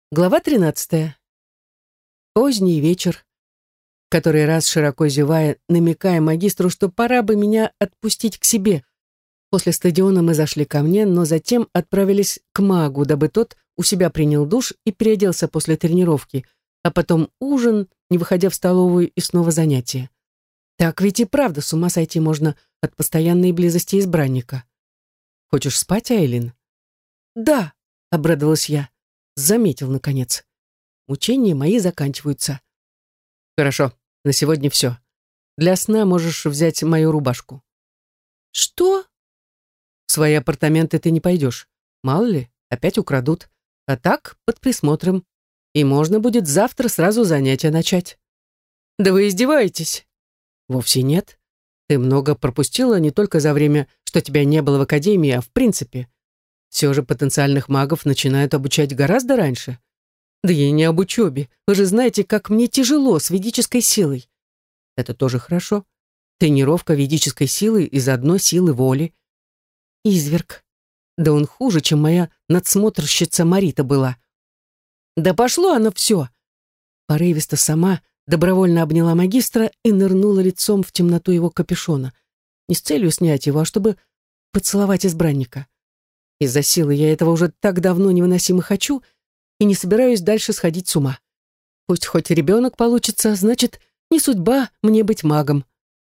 Глава 13. Поздний вечер. Который раз, широко зевая, намекая магистру, что пора бы меня отпустить к себе. После стадиона мы зашли ко мне, но затем отправились к магу, дабы тот у себя принял душ и переоделся после тренировки, а потом ужин, не выходя в столовую, и снова занятия. Так ведь и правда с ума сойти можно от постоянной близости избранника. «Хочешь спать, Айлин?» «Да», — обрадовалась я. Заметил, наконец. Мучения мои заканчиваются. Хорошо, на сегодня все. Для сна можешь взять мою рубашку. Что? В свои апартаменты ты не пойдешь. Мало ли, опять украдут. А так, под присмотром. И можно будет завтра сразу занятия начать. Да вы издеваетесь? Вовсе нет. Ты много пропустила не только за время, что тебя не было в академии, а в принципе. Все же потенциальных магов начинают обучать гораздо раньше. Да я не об учебе. Вы же знаете, как мне тяжело с ведической силой. Это тоже хорошо. Тренировка ведической силы из одной силы воли. Изверг. Да он хуже, чем моя надсмотрщица Марита была. Да пошло оно все. Порывисто сама добровольно обняла магистра и нырнула лицом в темноту его капюшона. Не с целью снять его, а чтобы поцеловать избранника. Из-за силы я этого уже так давно невыносимо хочу и не собираюсь дальше сходить с ума. Пусть хоть ребенок получится, значит, не судьба мне быть магом.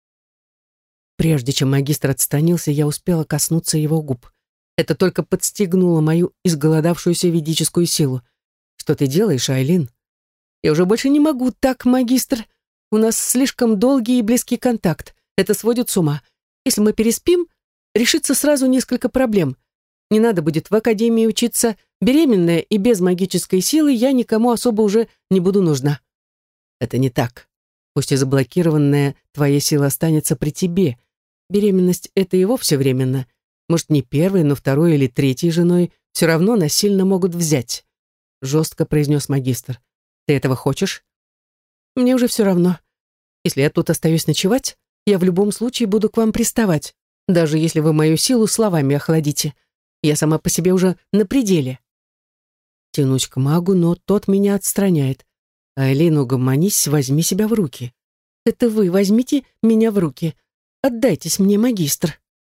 Прежде чем магистр отстранился, я успела коснуться его губ. Это только подстегнуло мою изголодавшуюся ведическую силу. Что ты делаешь, Айлин? Я уже больше не могу так, магистр. У нас слишком долгий и близкий контакт. Это сводит с ума. Если мы переспим, решится сразу несколько проблем. Не надо будет в академии учиться. Беременная и без магической силы я никому особо уже не буду нужна. Это не так. Пусть и заблокированная твоя сила останется при тебе. Беременность — это и вовсе временно. Может, не первой, но второй или третьей женой все равно насильно могут взять. Жестко произнес магистр. Ты этого хочешь? Мне уже все равно. Если я тут остаюсь ночевать, я в любом случае буду к вам приставать, даже если вы мою силу словами охладите. Я сама по себе уже на пределе. Тянусь к магу, но тот меня отстраняет. Айлин, угомонись, возьми себя в руки. Это вы возьмите меня в руки. Отдайтесь мне, магистр.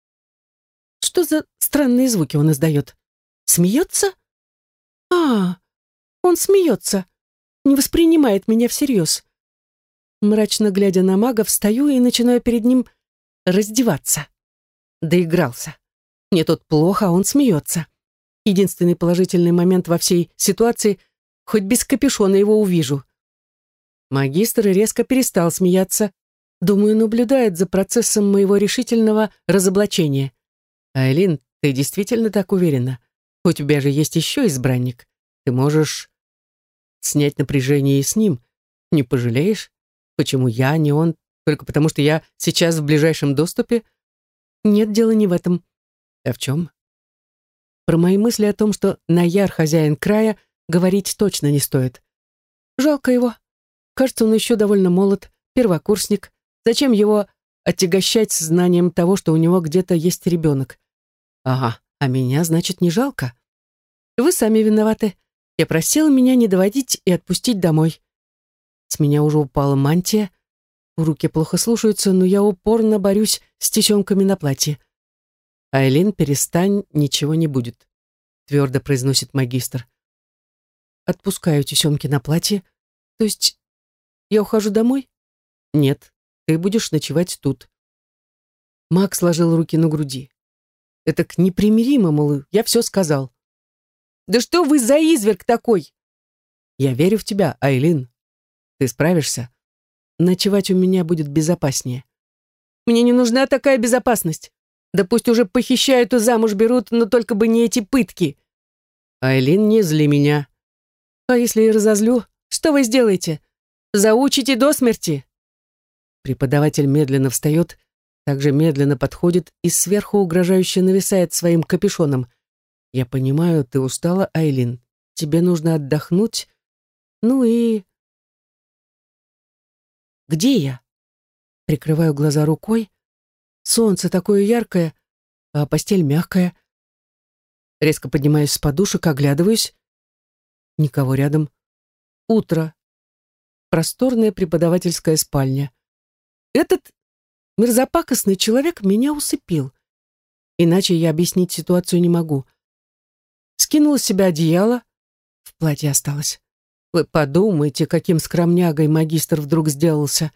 Что за странные звуки он издает? Смеется? А, он смеется. Не воспринимает меня всерьез. Мрачно глядя на мага, встаю и начинаю перед ним раздеваться. Доигрался. Мне тут плохо, а он смеется. Единственный положительный момент во всей ситуации — хоть без капюшона его увижу. Магистр резко перестал смеяться. Думаю, наблюдает за процессом моего решительного разоблачения. Айлин, ты действительно так уверена? У тебя же есть еще избранник. Ты можешь снять напряжение и с ним. Не пожалеешь? Почему я, а не он? Только потому, что я сейчас в ближайшем доступе? Нет, дело не в этом. А в чем? Про мои мысли о том, что Наяр хозяин края, говорить точно не стоит. Жалко его. Кажется, он еще довольно молод, первокурсник. Зачем его отягощать знанием того, что у него где-то есть ребенок? Ага, а меня, значит, не жалко? Вы сами виноваты. Я просила меня не доводить и отпустить домой. С меня уже упала мантия. Руки плохо слушаются, но я упорно борюсь с тесемками на платье. «Айлин, перестань, ничего не будет», — твердо произносит магистр. Отпускаю тесемки на платье. То есть я ухожу домой? Нет, ты будешь ночевать тут. Маг сложил руки на груди. Это к непримиримо, мол, я все сказал. Да что вы за изверг такой? Я верю в тебя, Айлин. Ты справишься. Ночевать у меня будет безопаснее. Мне не нужна такая безопасность. Да пусть уже похищают и замуж берут, но только бы не эти пытки. Айлин, не зли меня. А если я разозлю, что вы сделаете? Заучите до смерти. Преподаватель медленно встает, также медленно подходит и сверху угрожающе нависает своим капюшоном. Я понимаю, ты устала, Айлин. Тебе нужно отдохнуть. Ну и... Где я? Прикрываю глаза рукой. Солнце такое яркое, а постель мягкая. Резко поднимаюсь с подушек, оглядываюсь. Никого рядом. Утро. Просторная преподавательская спальня. Этот мерзопакостный человек меня усыпил. Иначе я объяснить ситуацию не могу. Скинула с себя одеяло, в платье осталось. Вы подумайте, каким скромнягой магистр вдруг сделался.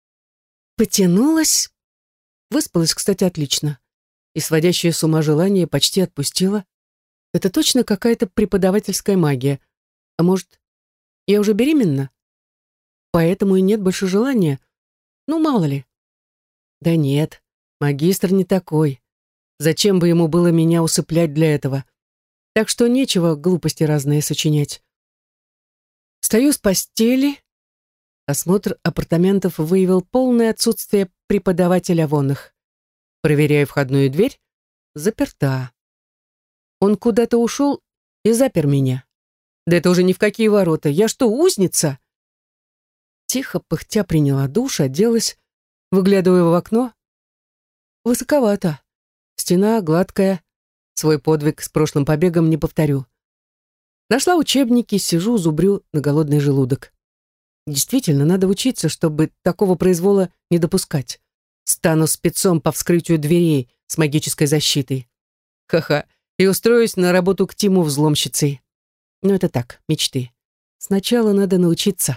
Потянулась. Выспалась, кстати, отлично. И сводящее с ума желание почти отпустила. Это точно какая-то преподавательская магия. А может, я уже беременна? Поэтому и нет больше желания. Ну, мало ли. Да нет, магистр не такой. Зачем бы ему было меня усыплять для этого? Так что нечего глупости разные сочинять. Встаю с постели. Осмотр апартаментов выявил полное отсутствие преподавателя вон их. Проверяю входную дверь. Заперта. Он куда-то ушел и запер меня. Да это уже ни в какие ворота. Я что, узница? Тихо пыхтя приняла душ, оделась, выглядываю в окно. Высоковато. Стена гладкая. Свой подвиг с прошлым побегом не повторю. Нашла учебники, сижу, зубрю на голодный желудок. Действительно, надо учиться, чтобы такого произвола не допускать. Стану спецом по вскрытию дверей с магической защитой. Ха-ха. И устроюсь на работу к Тиму взломщицей. Но это так, мечты. Сначала надо научиться.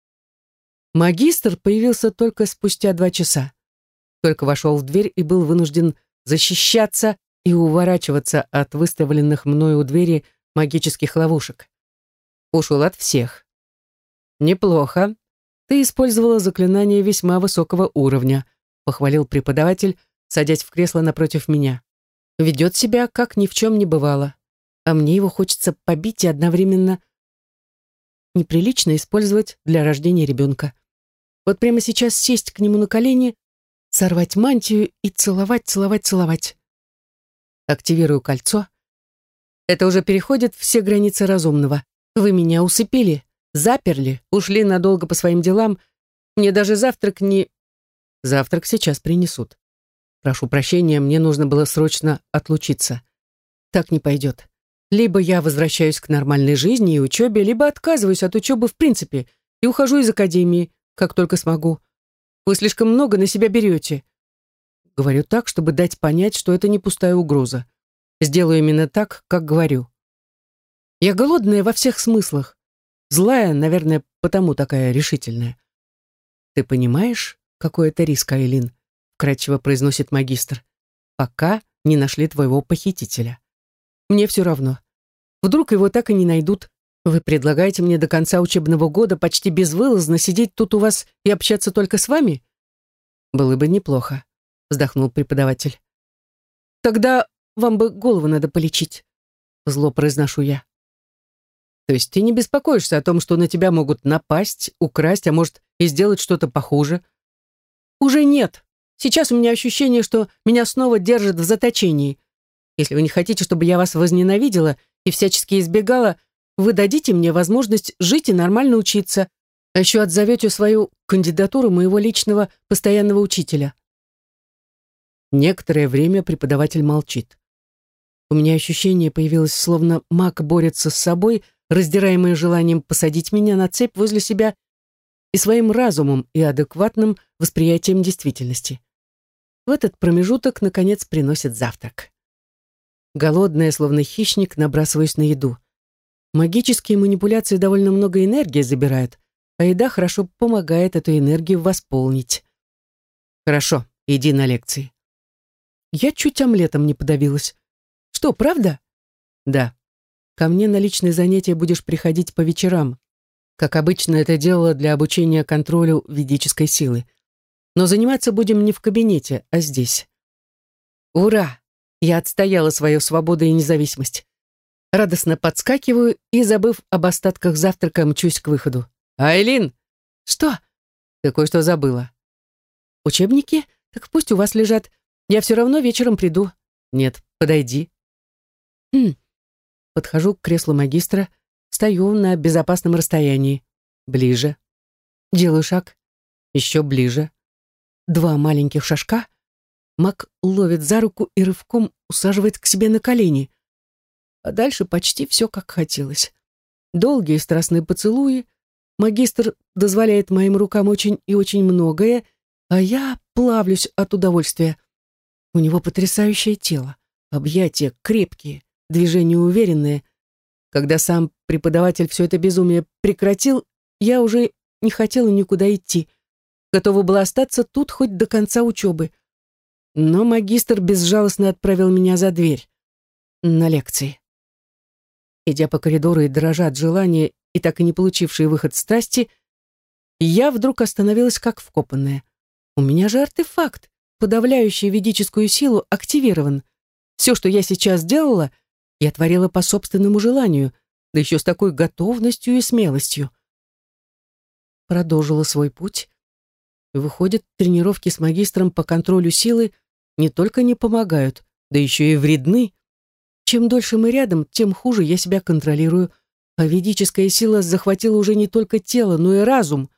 Магистр появился только спустя 2 часа. Только вошел в дверь и был вынужден защищаться и уворачиваться от выставленных мною у двери магических ловушек. Ушел от всех. Неплохо. Ты использовала заклинание весьма высокого уровня, похвалил преподаватель, садясь в кресло напротив меня. Ведет себя, как ни в чем не бывало. А мне его хочется побить и одновременно неприлично использовать для рождения ребенка. Вот прямо сейчас сесть к нему на колени, сорвать мантию и целовать, целовать, целовать. Активирую кольцо. Это уже переходит все границы разумного. Вы меня усыпили, заперли, ушли надолго по своим делам. Мне даже завтрак не... Завтрак сейчас принесут. Прошу прощения, мне нужно было срочно отлучиться. Так не пойдет. Либо я возвращаюсь к нормальной жизни и учебе, либо отказываюсь от учебы в принципе и ухожу из академии, как только смогу. Вы слишком много на себя берете. Говорю так, чтобы дать понять, что это не пустая угроза. Сделаю именно так, как говорю. Я голодная во всех смыслах. Злая, наверное, потому такая решительная. Ты понимаешь, какой это риск, Айлин? Вкратчиво произносит магистр. Пока не нашли твоего похитителя. Мне все равно. Вдруг его так и не найдут. Вы предлагаете мне до конца учебного года почти безвылазно сидеть тут у вас и общаться только с вами? Было бы неплохо, вздохнул преподаватель. Тогда вам бы голову надо полечить, зло произношу я. То есть ты не беспокоишься о том, что на тебя могут напасть, украсть, а может и сделать что-то похуже? Уже нет. Сейчас у меня ощущение, что меня снова держат в заточении. Если вы не хотите, чтобы я вас возненавидела и всячески избегала, вы дадите мне возможность жить и нормально учиться, а еще отзовете свою кандидатуру моего личного постоянного учителя. Некоторое время преподаватель молчит. У меня ощущение появилось, словно маг борется с собой, раздираемый желанием посадить меня на цепь возле себя и своим разумом и адекватным восприятием действительности. В этот промежуток, наконец, приносят завтрак. Голодная, словно хищник, набрасываюсь на еду. Магические манипуляции довольно много энергии забирают, а еда хорошо помогает эту энергию восполнить. Хорошо, иди на лекции. Я чуть омлетом не подавилась. Что, правда? Да. Ко мне на личные занятия будешь приходить по вечерам. Как обычно это делала для обучения контролю ведической силы. Но заниматься будем не в кабинете, а здесь. Ура! Я отстояла свою свободу и независимость. Радостно подскакиваю и, забыв об остатках завтрака, мчусь к выходу. Айлин! Что? Ты кое-что забыла. Учебники? Так пусть у вас лежат. Я все равно вечером приду. Нет, подойди. Подхожу к креслу магистра, стою на безопасном расстоянии. Ближе. Делаю шаг. Еще ближе. 2 маленьких шажка. Маг ловит за руку и рывком усаживает к себе на колени. А дальше почти все, как хотелось. Долгие страстные поцелуи. Магистр дозволяет моим рукам очень и очень многое, а я плавлюсь от удовольствия. У него потрясающее тело, объятия крепкие, движения уверенные. Когда сам преподаватель все это безумие прекратил, я уже не хотела никуда идти. Готова была остаться тут хоть до конца учебы. Но магистр безжалостно отправил меня за дверь. На лекции. Идя по коридору и дрожа от желания и так и не получившей выход страсти, я вдруг остановилась как вкопанная. У меня же артефакт, подавляющий ведическую силу, активирован. Все, что я сейчас делала, я творила по собственному желанию, да еще с такой готовностью и смелостью. Продолжила свой путь. Выходит, тренировки с магистром по контролю силы не только не помогают, да еще и вредны. Чем дольше мы рядом, тем хуже я себя контролирую, а ведическая сила захватила уже не только тело, но и разум.